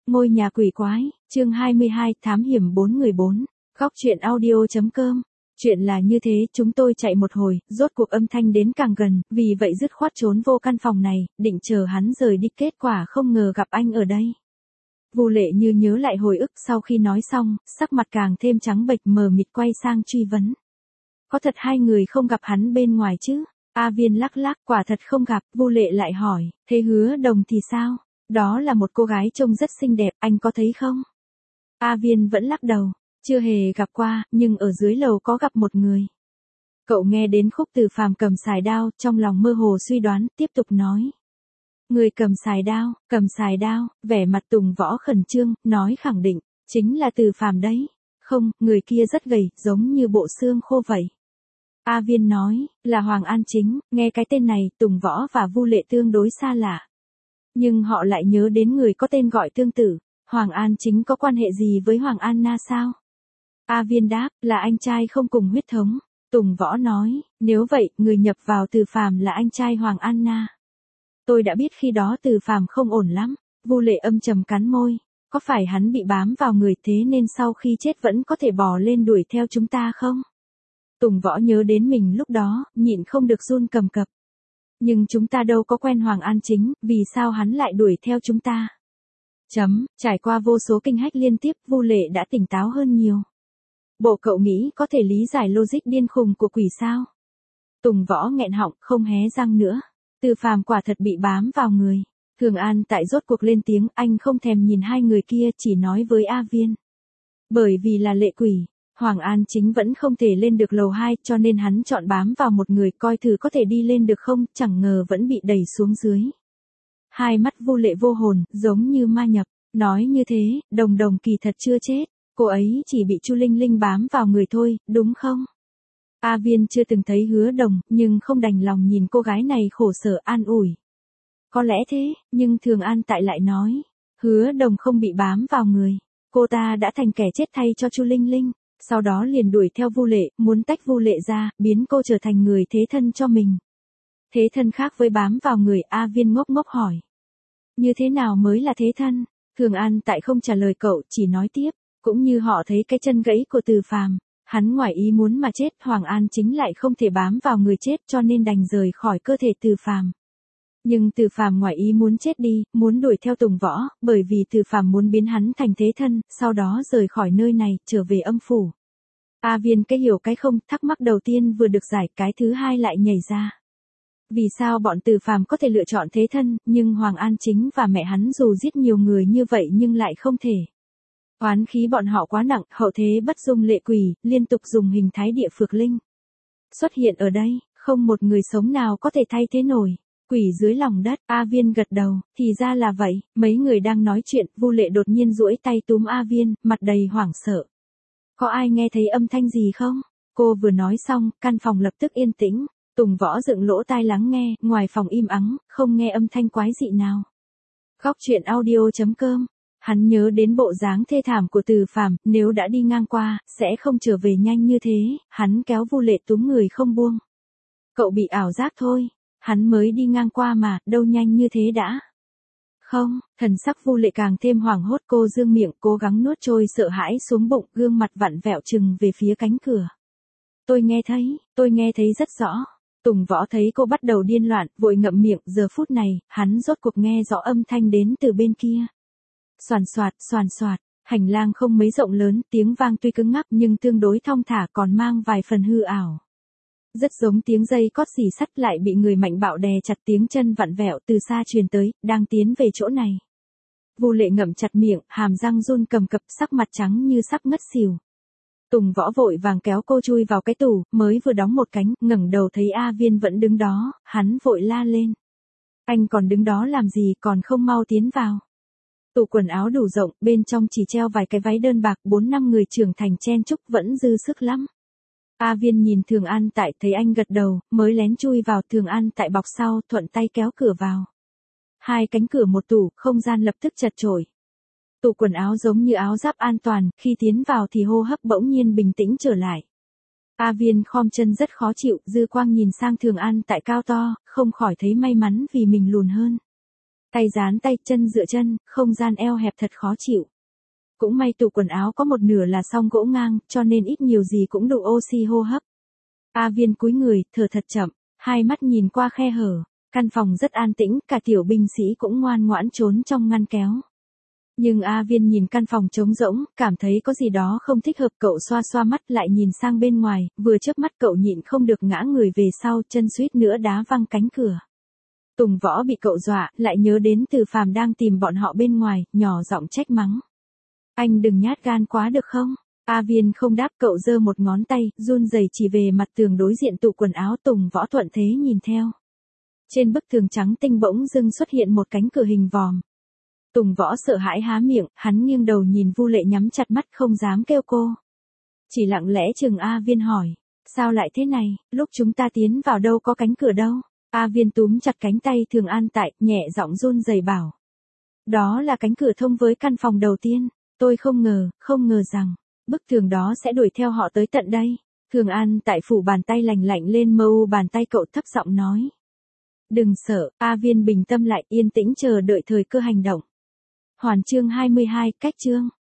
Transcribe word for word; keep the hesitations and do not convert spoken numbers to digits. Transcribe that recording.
Ngôi nhà quỷ quái, chương hai mươi hai, thám hiểm bốn người bốn, góc truyện audio.com. Chuyện là như thế, chúng tôi chạy một hồi, rốt cuộc âm thanh đến càng gần, vì vậy dứt khoát trốn vô căn phòng này, định chờ hắn rời đi, kết quả không ngờ gặp anh ở đây. Vu Lệ như nhớ lại hồi ức, sau khi nói xong, sắc mặt càng thêm trắng bệch, mờ mịt quay sang truy vấn. Có thật hai người không gặp hắn bên ngoài chứ? A Viên lắc lắc, quả thật không gặp. Vu Lệ lại hỏi, thế Hứa Đồng thì sao? Đó là một cô gái trông rất xinh đẹp, anh có thấy không? A Viên vẫn lắc đầu, chưa hề gặp qua, nhưng ở dưới lầu có gặp một người. Cậu nghe đến khúc Từ Phàm cầm sài đao, trong lòng mơ hồ suy đoán, tiếp tục nói. Người cầm sài đao, cầm sài đao, vẻ mặt Tùng Võ khẩn trương, nói khẳng định, chính là Từ Phàm đấy. Không, người kia rất gầy, giống như bộ xương khô vậy. A Viên nói, là Hoàng An Chính, nghe cái tên này, Tùng Võ và Vu Lệ tương đối xa lạ. Nhưng họ lại nhớ đến người có tên gọi tương tự, Hoàng An Chính có quan hệ gì với Hoàng An Na sao? A Viên đáp, là anh trai không cùng huyết thống. Tùng Võ nói, nếu vậy, người nhập vào Từ Phàm là anh trai Hoàng An Na. Tôi đã biết khi đó Từ Phàm không ổn lắm. Vu Lệ âm trầm cắn môi, có phải hắn bị bám vào người thế nên sau khi chết vẫn có thể bò lên đuổi theo chúng ta không? Tùng Võ nhớ đến mình lúc đó, nhịn không được run cầm cập. Nhưng chúng ta đâu có quen Hoàng An Chính, vì sao hắn lại đuổi theo chúng ta? Chấm, trải qua vô số kinh hách liên tiếp, Vu Lệ đã tỉnh táo hơn nhiều. Bộ cậu nghĩ có thể lý giải logic điên khùng của quỷ sao? Tùng Võ nghẹn họng, không hé răng nữa. Từ Phàm quả thật bị bám vào người. Thường An tại rốt cuộc lên tiếng, anh không thèm nhìn hai người kia, chỉ nói với A Viên. Bởi vì là lệ quỷ, Hoàng An Chính vẫn không thể lên được lầu hai, cho nên hắn chọn bám vào một người, coi thử có thể đi lên được không, chẳng ngờ vẫn bị đẩy xuống dưới. Hai mắt Vu Lệ vô hồn, giống như ma nhập, nói như thế, Đồng Đồng kỳ thật chưa chết, cô ấy chỉ bị Chu Linh Linh bám vào người thôi, đúng không? A Viên chưa từng thấy Hứa Đồng, nhưng không đành lòng nhìn cô gái này khổ sở, an ủi. Có lẽ thế, nhưng Thường An tại lại nói, Hứa Đồng không bị bám vào người, cô ta đã thành kẻ chết thay cho Chu Linh Linh. Sau đó liền đuổi theo Vu Lệ, muốn tách Vu Lệ ra, biến cô trở thành người thế thân cho mình. Thế thân khác với bám vào người, A Viên ngốc ngốc hỏi. Như thế nào mới là thế thân? Thường An tại không trả lời cậu, chỉ nói tiếp, cũng như họ thấy cái chân gãy của Từ Phàm, hắn ngoài ý muốn mà chết, Hoàng An Chính lại không thể bám vào người chết cho nên đành rời khỏi cơ thể Từ Phàm. Nhưng Từ Phàm ngoài ý muốn chết đi, muốn đuổi theo Tùng Võ, bởi vì Từ Phàm muốn biến hắn thành thế thân, sau đó rời khỏi nơi này, trở về âm phủ. A Viên cái hiểu cái không, thắc mắc đầu tiên vừa được giải, cái thứ hai lại nhảy ra. Vì sao bọn Từ Phàm có thể lựa chọn thế thân, nhưng Hoàng An Chính và mẹ hắn dù giết nhiều người như vậy nhưng lại không thể. Oán khí bọn họ quá nặng, hậu thế bất dung lệ quỷ, liên tục dùng hình thái địa phược linh. Xuất hiện ở đây, không một người sống nào có thể thay thế nổi. Quỷ dưới lòng đất, A Viên gật đầu, thì ra là vậy, mấy người đang nói chuyện, Vu Lệ đột nhiên duỗi tay túm A Viên, mặt đầy hoảng sợ. Có ai nghe thấy âm thanh gì không? Cô vừa nói xong, căn phòng lập tức yên tĩnh, Tùng Võ dựng lỗ tai lắng nghe, ngoài phòng im ắng, không nghe âm thanh quái dị nào. Góc truyện audio.com, hắn nhớ đến bộ dáng thê thảm của Từ Phàm, nếu đã đi ngang qua, sẽ không trở về nhanh như thế, hắn kéo Vu Lệ túm người không buông. Cậu bị ảo giác thôi. Hắn mới đi ngang qua mà, đâu nhanh như thế đã. Không, thần sắc Vu Lệ càng thêm hoảng hốt, cô dương miệng, cố gắng nuốt trôi sợ hãi xuống bụng, gương mặt vặn vẹo trừng về phía cánh cửa. Tôi nghe thấy, tôi nghe thấy rất rõ. Tùng Võ thấy cô bắt đầu điên loạn, vội ngậm miệng, giờ phút này, hắn rốt cuộc nghe rõ âm thanh đến từ bên kia. Soàn soạt, soàn soạt, hành lang không mấy rộng lớn, tiếng vang tuy cứng ngắc nhưng tương đối thong thả, còn mang vài phần hư ảo. Rất giống tiếng dây cót xì sắt, lại bị người mạnh bạo đè chặt, tiếng chân vặn vẹo từ xa truyền tới, đang tiến về chỗ này. Vu Lệ ngậm chặt miệng, hàm răng run cầm cập, sắc mặt trắng như sắp ngất xỉu. Tùng Võ vội vàng kéo cô chui vào cái tủ, mới vừa đóng một cánh, ngẩng đầu thấy A Viên vẫn đứng đó, hắn vội la lên. Anh còn đứng đó làm gì, còn không mau tiến vào. Tủ quần áo đủ rộng, bên trong chỉ treo vài cái váy đơn bạc, bốn năm người trưởng thành chen chúc, vẫn dư sức lắm. A Viên nhìn Thường An tại, thấy anh gật đầu, mới lén chui vào. Thường An tại bọc sau, thuận tay kéo cửa vào. Hai cánh cửa một tủ, không gian lập tức chật chội. Tủ quần áo giống như áo giáp an toàn, khi tiến vào thì hô hấp bỗng nhiên bình tĩnh trở lại. A Viên khom chân rất khó chịu, dư quang nhìn sang Thường An tại cao to, không khỏi thấy may mắn vì mình lùn hơn. Tay dán tay, chân dựa chân, không gian eo hẹp thật khó chịu. Cũng may tủ quần áo có một nửa là song gỗ ngang, cho nên ít nhiều gì cũng đủ oxy hô hấp. A Viên cúi người, thở thật chậm, hai mắt nhìn qua khe hở. Căn phòng rất an tĩnh, cả tiểu binh sĩ cũng ngoan ngoãn trốn trong ngăn kéo. Nhưng A Viên nhìn căn phòng trống rỗng, cảm thấy có gì đó không thích hợp, cậu xoa xoa mắt lại nhìn sang bên ngoài, vừa chớp mắt cậu nhịn không được ngã người về sau, chân suýt nữa đá văng cánh cửa. Tùng Võ bị cậu dọa, lại nhớ đến Từ Phàm đang tìm bọn họ bên ngoài, nhỏ giọng trách mắng. Anh đừng nhát gan quá được không? A Viên không đáp, cậu giơ một ngón tay, run rẩy chỉ về mặt tường đối diện tủ quần áo. Tùng Võ thuận thế nhìn theo. Trên bức tường trắng tinh bỗng dưng xuất hiện một cánh cửa hình vòm. Tùng Võ sợ hãi há miệng, hắn nghiêng đầu nhìn Vu Lệ nhắm chặt mắt không dám kêu cô. Chỉ lặng lẽ chừng A Viên hỏi, sao lại thế này, lúc chúng ta tiến vào đâu có cánh cửa đâu. A Viên túm chặt cánh tay Thường An Tại, nhẹ giọng run rẩy bảo. Đó là cánh cửa thông với căn phòng đầu tiên, tôi không ngờ, không ngờ rằng, bức tường đó sẽ đuổi theo họ tới tận đây. Thường An Tại phủ bàn tay lành lạnh lên mơ u bàn tay cậu, thấp giọng nói. Đừng sợ, A Viên bình tâm lại, yên tĩnh chờ đợi thời cơ hành động. Hoàn chương hai mươi hai, cách chương.